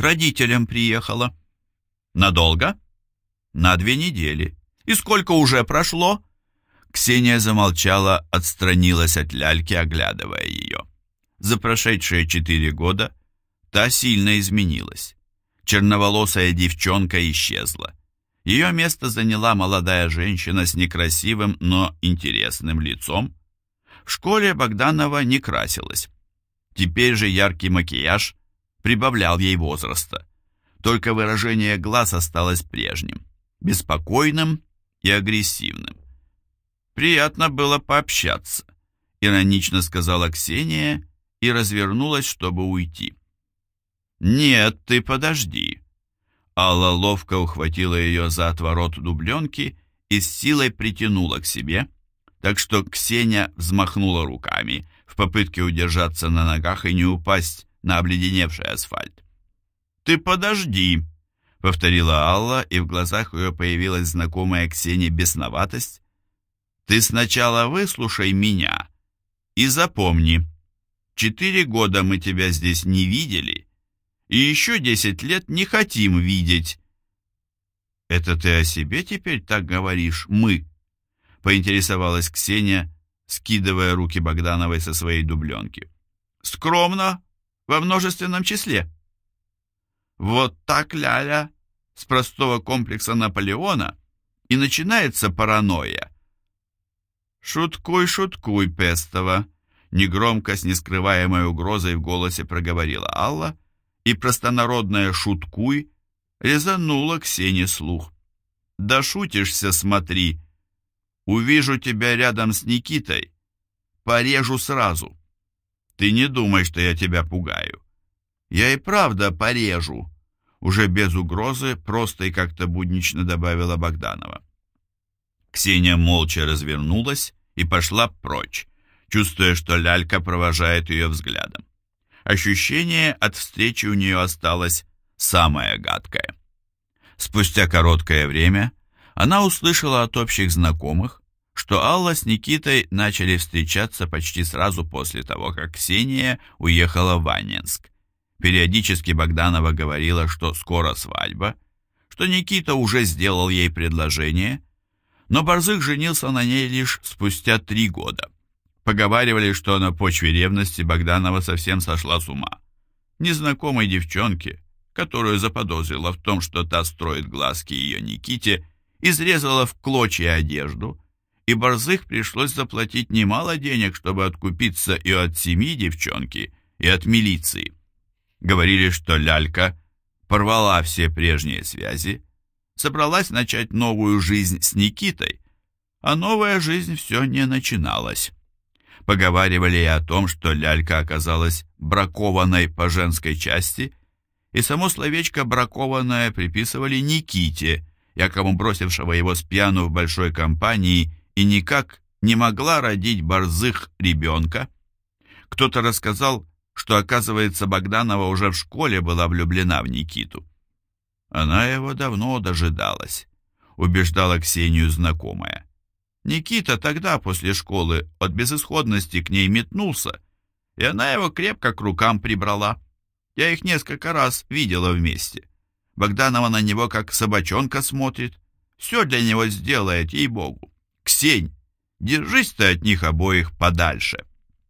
родителям приехала. Надолго? На 2 недели. И сколько уже прошло? Ксения замолчала, отстранилась от ляльки, оглядывая ее. За прошедшие 4 года та сильно изменилась. Черноволосая девчонка исчезла. Ее место заняла молодая женщина с некрасивым, но интересным лицом. В школе Богданова не красилась. Теперь же яркий макияж прибавлял ей возраста. Только выражение глаз осталось прежним, беспокойным и агрессивным. «Приятно было пообщаться», — иронично сказала Ксения и развернулась, чтобы уйти. «Нет, ты подожди». Алла ловко ухватила ее за отворот дубленки и с силой притянула к себе, так что Ксения взмахнула руками в попытке удержаться на ногах и не упасть на обледеневший асфальт. «Ты подожди», — повторила Алла, и в глазах ее появилась знакомая Ксении бесноватость. «Ты сначала выслушай меня и запомни, 4 года мы тебя здесь не видели, и еще 10 лет не хотим видеть». «Это ты о себе теперь так говоришь, мы?» — поинтересовалась Ксения, скидывая руки Богдановой со своей дубленки. «Скромно, во множественном числе». Вот так, ляля, с простого комплекса Наполеона и начинается паранойя. «Шуткуй, шуткуй, Пестова», — негромко, с нескрываемой угрозой в голосе проговорила Алла, и простонародное «шуткуй» резануло Ксении слух. «Да шутишься, смотри. Увижу тебя рядом с Никитой, порежу сразу. Ты не думай, что я тебя пугаю. Я и правда порежу», — уже без угрозы, просто и как-то буднично добавила Богданова. Ксения молча развернулась и пошла прочь, чувствуя, что лялька провожает ее взглядом. Ощущение от встречи у нее осталось самое гадкое. Спустя короткое время она услышала от общих знакомых, что Алла с Никитой начали встречаться почти сразу после того, как Ксения уехала в Анненск. Периодически Богданова говорила, что скоро свадьба, что Никита уже сделал ей предложение, но Борзых женился на ней лишь спустя 3 года. Поговаривали, что на почве ревности Богданова совсем сошла с ума. Незнакомой девчонке, которую заподозрила в том, что та строит глазки ее Никите, изрезала в клочья одежду, и Борзых пришлось заплатить немало денег, чтобы откупиться и от семьи девчонки, и от милиции. Говорили, что лялька порвала все прежние связи, собралась начать новую жизнь с Никитой, а новая жизнь все не начиналась. Поговаривали и о том, что лялька оказалась бракованной по женской части, и само словечко «бракованное» приписывали Никите, якобы бросившего его с пьяну в большой компании и никак не могла родить Борзых ребенка. Кто-то рассказал, что, оказывается, Богданова уже в школе была влюблена в Никиту. Она его давно дожидалась, убеждала Ксению знакомая. Никита тогда, после школы, от безысходности к ней метнулся, и она его крепко к рукам прибрала. Я их несколько раз видела вместе. Богданова на него как собачонка смотрит. Все для него сделает, ей-богу. Ксень, держись ты от них обоих подальше.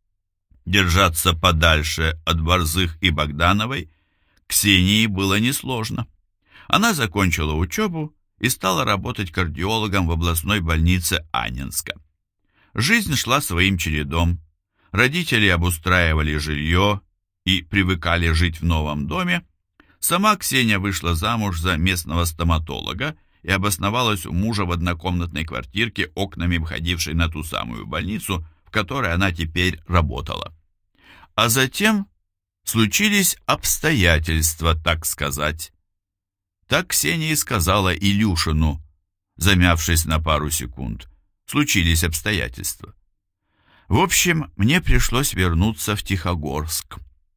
Держаться подальше от Борзых и Богдановой Ксении было несложно. Она закончила учебу и стала работать кардиологом в областной больнице Анненска. Жизнь шла своим чередом. Родители обустраивали жилье и привыкали жить в новом доме. Сама Ксения вышла замуж за местного стоматолога и обосновалась у мужа в однокомнатной квартирке, окнами входившей на ту самую больницу, в которой она теперь работала. А затем случились обстоятельства, так сказать. Так Ксения и сказала Илюшину, замявшись на пару секунд. Случились обстоятельства. В общем, мне пришлось вернуться в Тихогорск.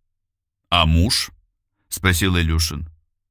«А муж?» — спросил Илюшин.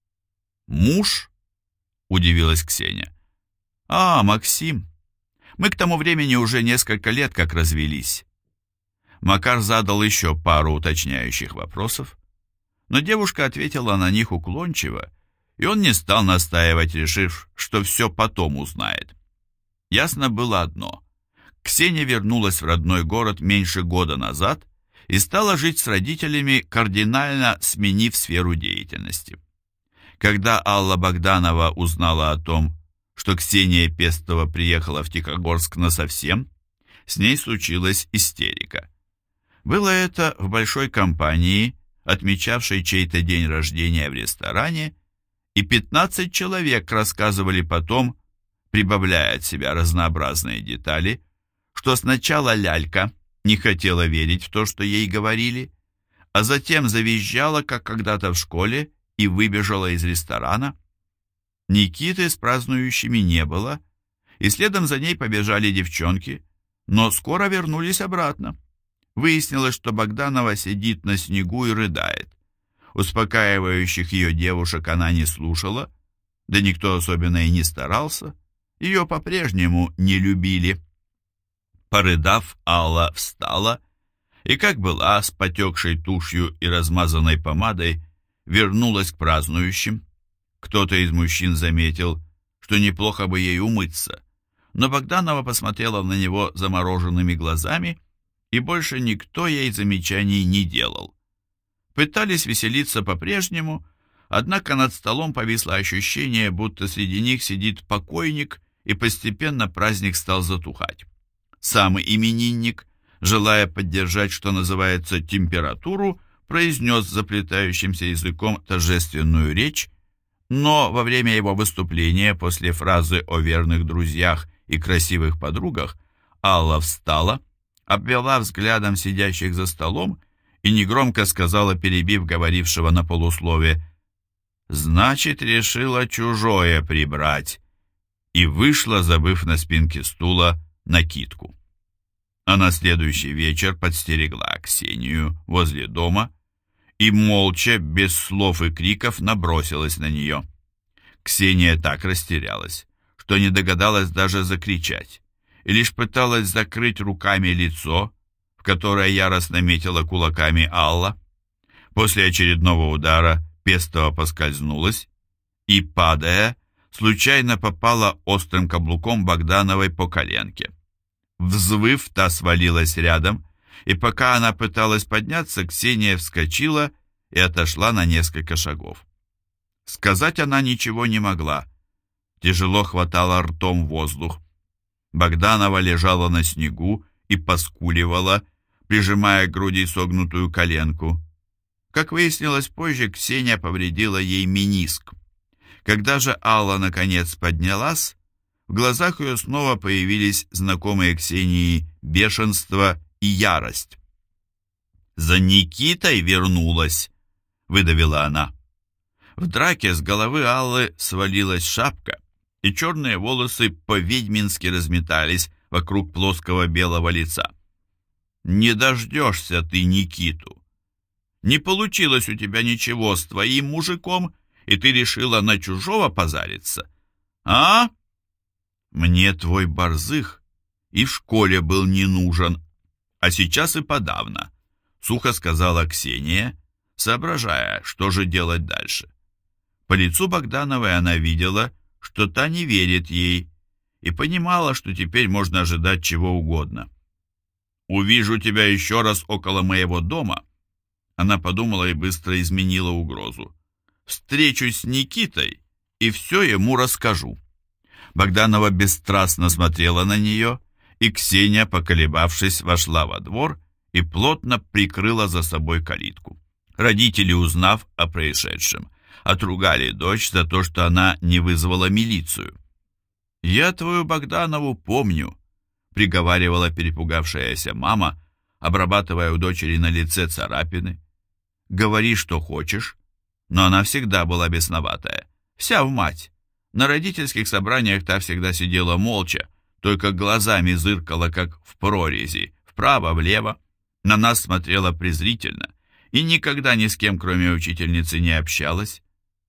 «Муж?» — удивилась Ксения. «А, Максим. Мы к тому времени уже несколько лет как развелись». Макар задал еще пару уточняющих вопросов, но девушка ответила на них уклончиво, и он не стал настаивать, решив, что все потом узнает. Ясно было одно. Ксения вернулась в родной город меньше года назад и стала жить с родителями, кардинально сменив сферу деятельности. Когда Алла Богданова узнала о том, что Ксения Пестова приехала в Тихогорск насовсем, с ней случилась истерика. Было это в большой компании, отмечавшей чей-то день рождения в ресторане, и 15 человек рассказывали потом, прибавляя от себя разнообразные детали, что сначала лялька не хотела верить в то, что ей говорили, а затем завизжала, как когда-то в школе, и выбежала из ресторана. Никиты с празднующими не было, и следом за ней побежали девчонки, но скоро вернулись обратно. Выяснилось, что Богданова сидит на снегу и рыдает. Успокаивающих ее девушек она не слушала, да никто особенно и не старался. Ее по-прежнему не любили. Порыдав, Алла встала и, как была, с потекшей тушью и размазанной помадой, вернулась к празднующим. Кто-то из мужчин заметил, что неплохо бы ей умыться, но Богданова посмотрела на него замороженными глазами, и больше никто ей замечаний не делал. Пытались веселиться по-прежнему, однако над столом повисло ощущение, будто среди них сидит покойник, и постепенно праздник стал затухать. Сам именинник, желая поддержать, что называется, температуру, произнес заплетающимся языком торжественную речь, но во время его выступления, после фразы о верных друзьях и красивых подругах, Алла встала, обвела взглядом сидящих за столом и негромко сказала, перебив говорившего на полуслове: «Значит, решила чужое прибрать», и вышла, забыв на спинке стула накидку. А на следующий вечер подстерегла Ксению возле дома и молча, без слов и криков, набросилась на нее. Ксения так растерялась, что не догадалась даже закричать, и лишь пыталась закрыть руками лицо, в которое яростно метила кулаками Алла. После очередного удара Пестова поскользнулась и, падая, случайно попала острым каблуком Богдановой по коленке. Взвыв, та свалилась рядом, и пока она пыталась подняться, Ксения вскочила и отошла на несколько шагов. Сказать она ничего не могла. Тяжело хватала ртом воздух. Богданова лежала на снегу и поскуливала, прижимая к груди согнутую коленку. Как выяснилось позже, Ксения повредила ей мениск. Когда же Алла наконец поднялась, в глазах ее снова появились знакомые Ксении бешенство и ярость. «За Никитой вернулась», — выдавила она. В драке с головы Аллы свалилась шапка, и черные волосы по-ведьмински разметались вокруг плоского белого лица. «Не дождешься ты Никиту. Не получилось у тебя ничего с твоим мужиком, и ты решила на чужого позариться? А? Мне твой борзых и в школе был не нужен, а сейчас и подавно», — сухо сказала Ксения, соображая, что же делать дальше. По лицу Богдановой она видела, что та не верит ей, и понимала, что теперь можно ожидать чего угодно. «Увижу тебя еще раз около моего дома», — она подумала и быстро изменила угрозу. «Встречусь с Никитой и все ему расскажу». Богданова бесстрастно смотрела на нее, и Ксения, поколебавшись, вошла во двор и плотно прикрыла за собой калитку. Родители, узнав о происшедшем, отругали дочь за то, что она не вызвала милицию. «Я твою Богданову помню», — приговаривала перепугавшаяся мама, обрабатывая у дочери на лице царапины. «Говори, что хочешь», но она всегда была бесноватая, вся в мать. На родительских собраниях та всегда сидела молча, только глазами зыркала, как в прорези, вправо-влево, на нас смотрела презрительно и никогда ни с кем, кроме учительницы, не общалась.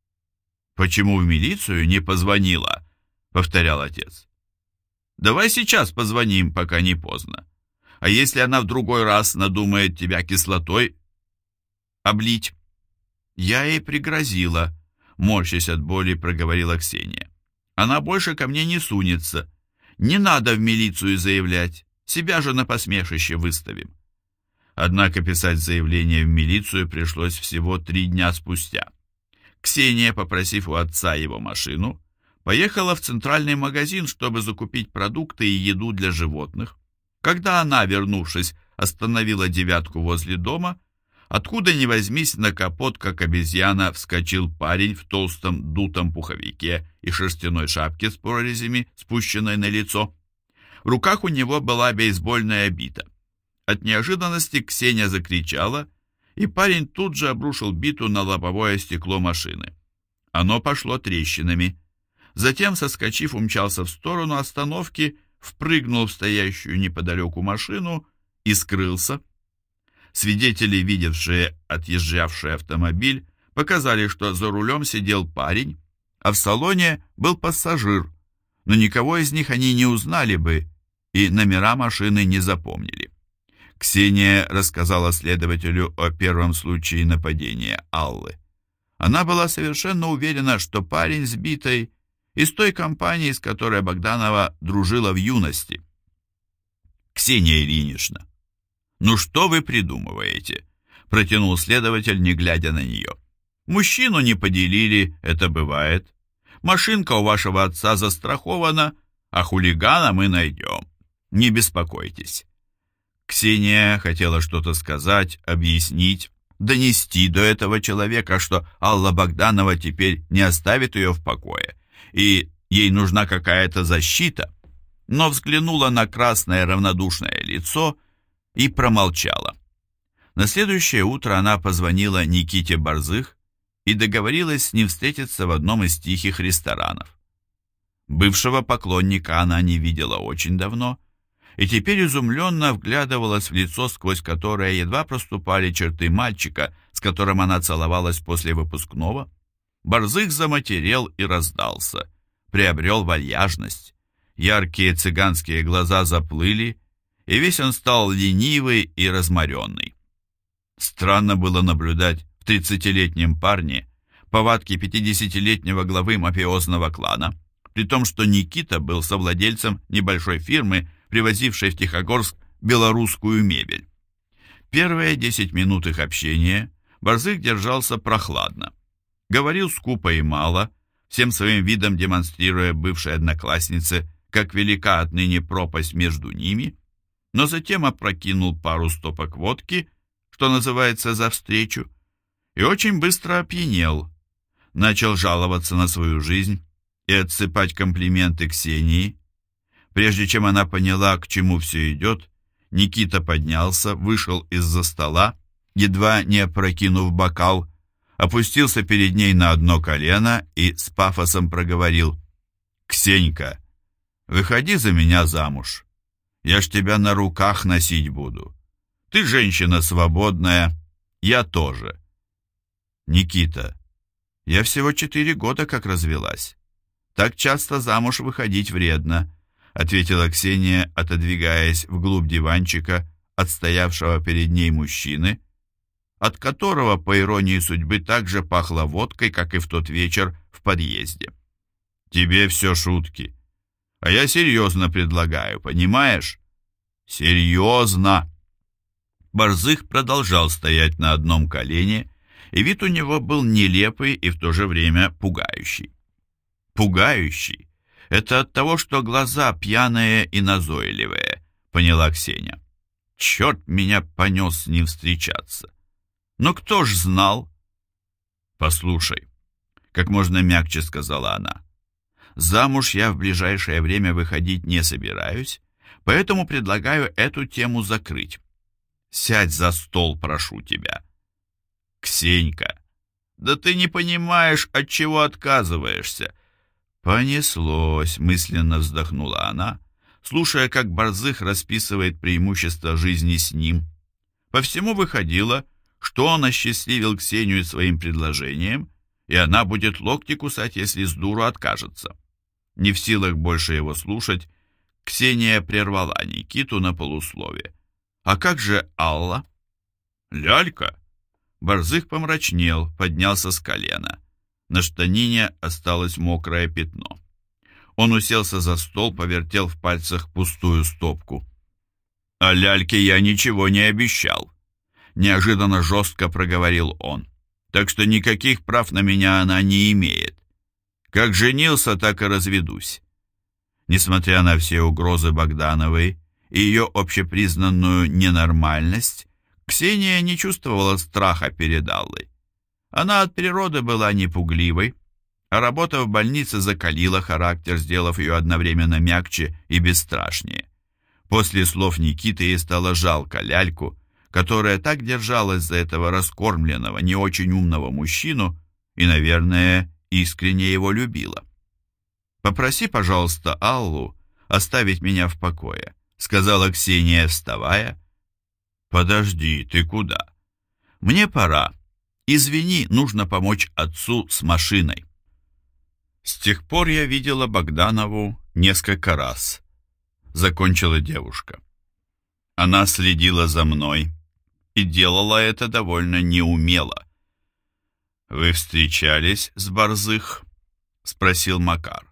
«Почему в милицию не позвонила?» — повторял отец. «Давай сейчас позвоним, пока не поздно. А если она в другой раз надумает тебя кислотой облить?» Я ей пригрозила, морщась от боли, проговорила Ксения. Она больше ко мне не сунется. Не надо в милицию заявлять, себя же на посмешище выставим. Однако писать заявление в милицию пришлось всего 3 дня спустя. Ксения, попросив у отца его машину, поехала в центральный магазин, чтобы закупить продукты и еду для животных. Когда она, вернувшись, остановила девятку возле дома, откуда ни возьмись, на капот, как обезьяна, вскочил парень в толстом дутом пуховике и шерстяной шапке с прорезями, спущенной на лицо. В руках у него была бейсбольная бита. От неожиданности Ксения закричала, и парень тут же обрушил биту на лобовое стекло машины. Оно пошло трещинами. Затем, соскочив, умчался в сторону остановки, впрыгнул в стоящую неподалеку машину и скрылся. Свидетели, видевшие отъезжавший автомобиль, показали, что за рулем сидел парень, а в салоне был пассажир, но никого из них они не узнали бы и номера машины не запомнили. Ксения рассказала следователю о первом случае нападения Аллы. Она была совершенно уверена, что парень с битой из той компании, с которой Богданова дружила в юности. «Ксения Ильинична, ну что вы придумываете?» – протянул следователь, не глядя на нее. «Мужчину не поделили, это бывает. Машинка у вашего отца застрахована, а хулигана мы найдем. Не беспокойтесь». Ксения хотела что-то сказать, объяснить, донести до этого человека, что Алла Богданова теперь не оставит ее в покое, и ей нужна какая-то защита, но взглянула на красное равнодушное лицо и промолчала. На следующее утро она позвонила Никите Борзых и договорилась с ним встретиться в одном из тихих ресторанов. Бывшего поклонника она не видела очень давно, и теперь изумленно вглядывалась в лицо, сквозь которое едва проступали черты мальчика, с которым она целовалась после выпускного. Борзых заматерел и раздался, приобрел вальяжность. Яркие цыганские глаза заплыли, и весь он стал ленивый и разморенный. Странно было наблюдать в 30-летнем парне повадки 50-летнего главы мафиозного клана, при том, что Никита был совладельцем небольшой фирмы, привозившей в Тихогорск белорусскую мебель. Первые 10 минут их общения Борзых держался прохладно. Говорил скупо и мало, всем своим видом демонстрируя бывшей однокласснице, как велика отныне пропасть между ними, но затем опрокинул пару стопок водки, что называется, за встречу, и очень быстро опьянел, начал жаловаться на свою жизнь и отсыпать комплименты Ксении. Прежде чем она поняла, к чему все идет, Никита поднялся, вышел из-за стола, едва не опрокинув бокал, опустился перед ней на одно колено и с пафосом проговорил: «Ксенька, выходи за меня замуж. Я ж тебя на руках носить буду. Ты женщина свободная, я тоже». «Никита, я всего 4 года как развелась. Так часто замуж выходить вредно», ответила Ксения, отодвигаясь вглубь диванчика от стоявшего перед ней мужчины, от которого, по иронии судьбы, так же пахло водкой, как и в тот вечер в подъезде. «Тебе все шутки. А я серьезно предлагаю, понимаешь? Серьезно!» Борзых продолжал стоять на одном колене, и вид у него был нелепый и в то же время пугающий. «Пугающий? Это от того, что глаза пьяные и назойливые», — поняла Ксения. «Черт меня понес с ним встречаться. Но кто ж знал?» «Послушай», — как можно мягче сказала она, «замуж я в ближайшее время выходить не собираюсь, поэтому предлагаю эту тему закрыть. Сядь за стол, прошу тебя». «Ксенька, да ты не понимаешь, от чего отказываешься». «Понеслось», — мысленно вздохнула она, слушая, как Борзых расписывает преимущества жизни с ним. По всему выходило, что он осчастливил Ксению своим предложением, и она будет локти кусать, если с дуру откажется. Не в силах больше его слушать, Ксения прервала Никиту на полуслове. «А как же Алла?» «Лялька? Борзых помрачнел, поднялся с колена. На штанине осталось мокрое пятно. Он уселся за стол, повертел в пальцах пустую стопку. «А ляльке я ничего не обещал», — неожиданно жестко проговорил он. «Так что никаких прав на меня она не имеет. Как женился, так и разведусь». Несмотря на все угрозы Богдановой и ее общепризнанную ненормальность, Ксения не чувствовала страха перед Аллой. Она от природы была непугливой, а работа в больнице закалила характер, сделав ее одновременно мягче и бесстрашнее. После слов Никиты ей стало жалко ляльку, которая так держалась за этого раскормленного, не очень умного мужчину и, наверное, искренне его любила. «Попроси, пожалуйста, Аллу оставить меня в покое», — сказала Ксения, вставая. «Подожди, ты куда?» «Мне пора. Извини, нужно помочь отцу с машиной». «С тех пор я видела Богданову несколько раз», — закончила девушка. «Она следила за мной и делала это довольно неумело». «Вы встречались с Борзых?» — спросил Макар.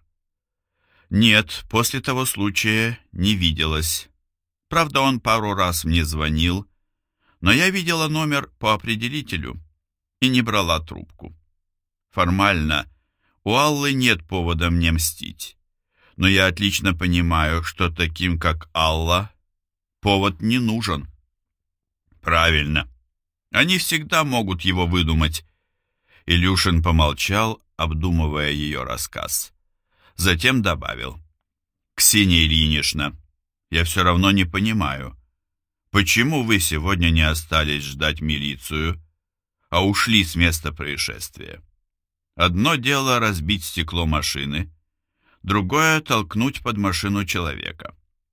«Нет, после того случая не виделась. Правда, он пару раз мне звонил, но я видела номер по определителю и не брала трубку. Формально у Аллы нет повода мне мстить, но я отлично понимаю, что таким, как Алла, повод не нужен». «Правильно. Они всегда могут его выдумать». Илюшин помолчал, обдумывая ее рассказ. Затем добавил: «Ксения Ильинична, я все равно не понимаю, почему вы сегодня не остались ждать милицию, а ушли с места происшествия? Одно дело разбить стекло машины, другое — толкнуть под машину человека.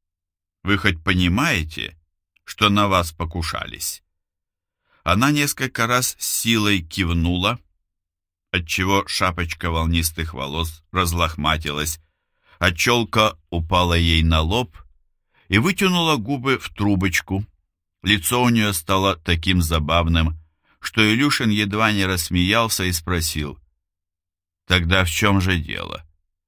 Вы хоть понимаете, что на вас покушались?» Она несколько раз с силой кивнула, отчего шапочка волнистых волос разлохматилась, а челка упала ей на лоб и вытянула губы в трубочку. Лицо у нее стало таким забавным, что Илюшин едва не рассмеялся и спросил: «Тогда в чем же дело?»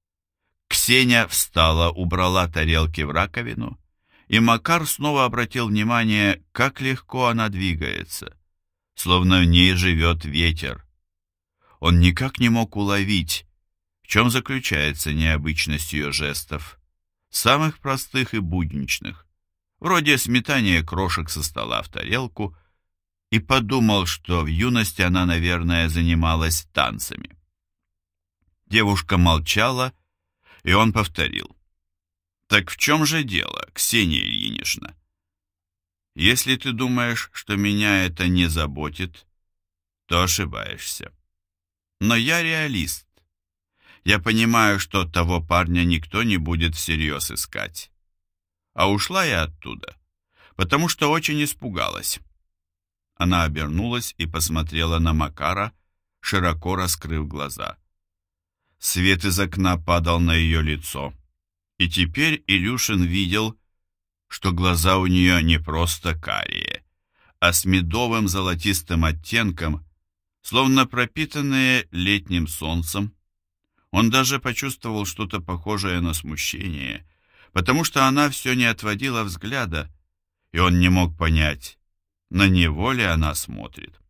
Ксения встала, убрала тарелки в раковину, и Макар снова обратил внимание, как легко она двигается, словно в ней живет ветер. Он никак не мог уловить, в чем заключается необычность ее жестов, самых простых и будничных, вроде сметания крошек со стола в тарелку, и подумал, что в юности она, наверное, занималась танцами. Девушка молчала, и он повторил: «Так в чем же дело, Ксения Ильинична? Если ты думаешь, что меня это не заботит, то ошибаешься. Но я реалист. Я понимаю, что того парня никто не будет всерьез искать. А ушла я оттуда, потому что очень испугалась». Она обернулась и посмотрела на Макара, широко раскрыв глаза. Свет из окна падал на ее лицо, и теперь Илюшин видел, что глаза у нее не просто карие, а с медовым золотистым оттенком, словно пропитанные летним солнцем. Он даже почувствовал что-то похожее на смущение, потому что она все не отводила взгляда, и он не мог понять, на него ли она смотрит.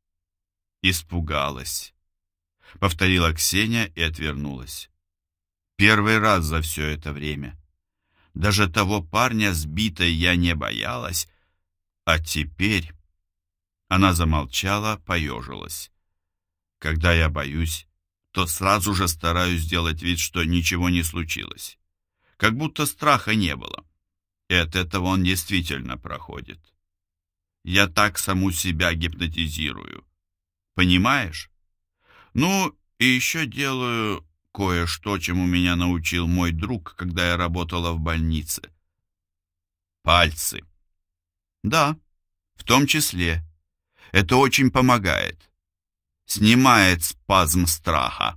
«Испугалась», — повторила Ксения и отвернулась. «Первый раз за все это время. Даже того парня сбитой я не боялась, а теперь...» Она замолчала, поежилась. «Когда я боюсь, то сразу же стараюсь сделать вид, что ничего не случилось. Как будто страха не было. И от этого он действительно проходит. Я так саму себя гипнотизирую. Понимаешь? Ну, и еще делаю кое-что, чему меня научил мой друг, когда я работала в больнице. Пальцы. Да, в том числе. Это очень помогает. Снимает спазм страха».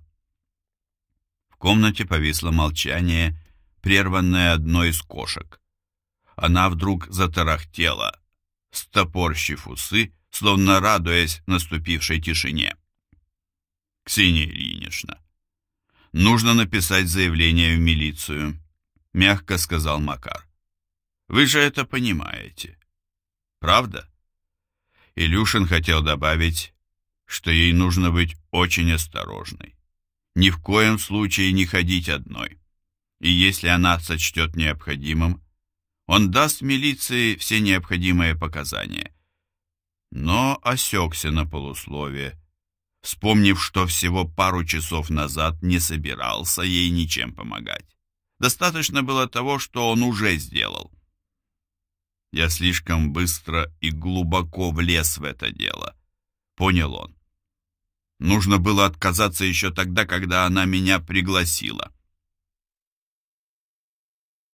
В комнате повисло молчание, прерванное одной из кошек. Она вдруг затарахтела, стопорщив усы, словно радуясь наступившей тишине. «Ксения Ильинична, нужно написать заявление в милицию», — мягко сказал Макар. «Вы же это понимаете, правда?» Илюшин хотел добавить, что ей нужно быть очень осторожной. Ни в коем случае не ходить одной. И если она сочтет необходимым, он даст милиции все необходимые показания. Но осекся на полусловие, вспомнив, что всего пару часов назад не собирался ей ничем помогать. Достаточно было того, что он уже сделал. «Я слишком быстро и глубоко влез в это дело», — понял он. «Нужно было отказаться еще тогда, когда она меня пригласила».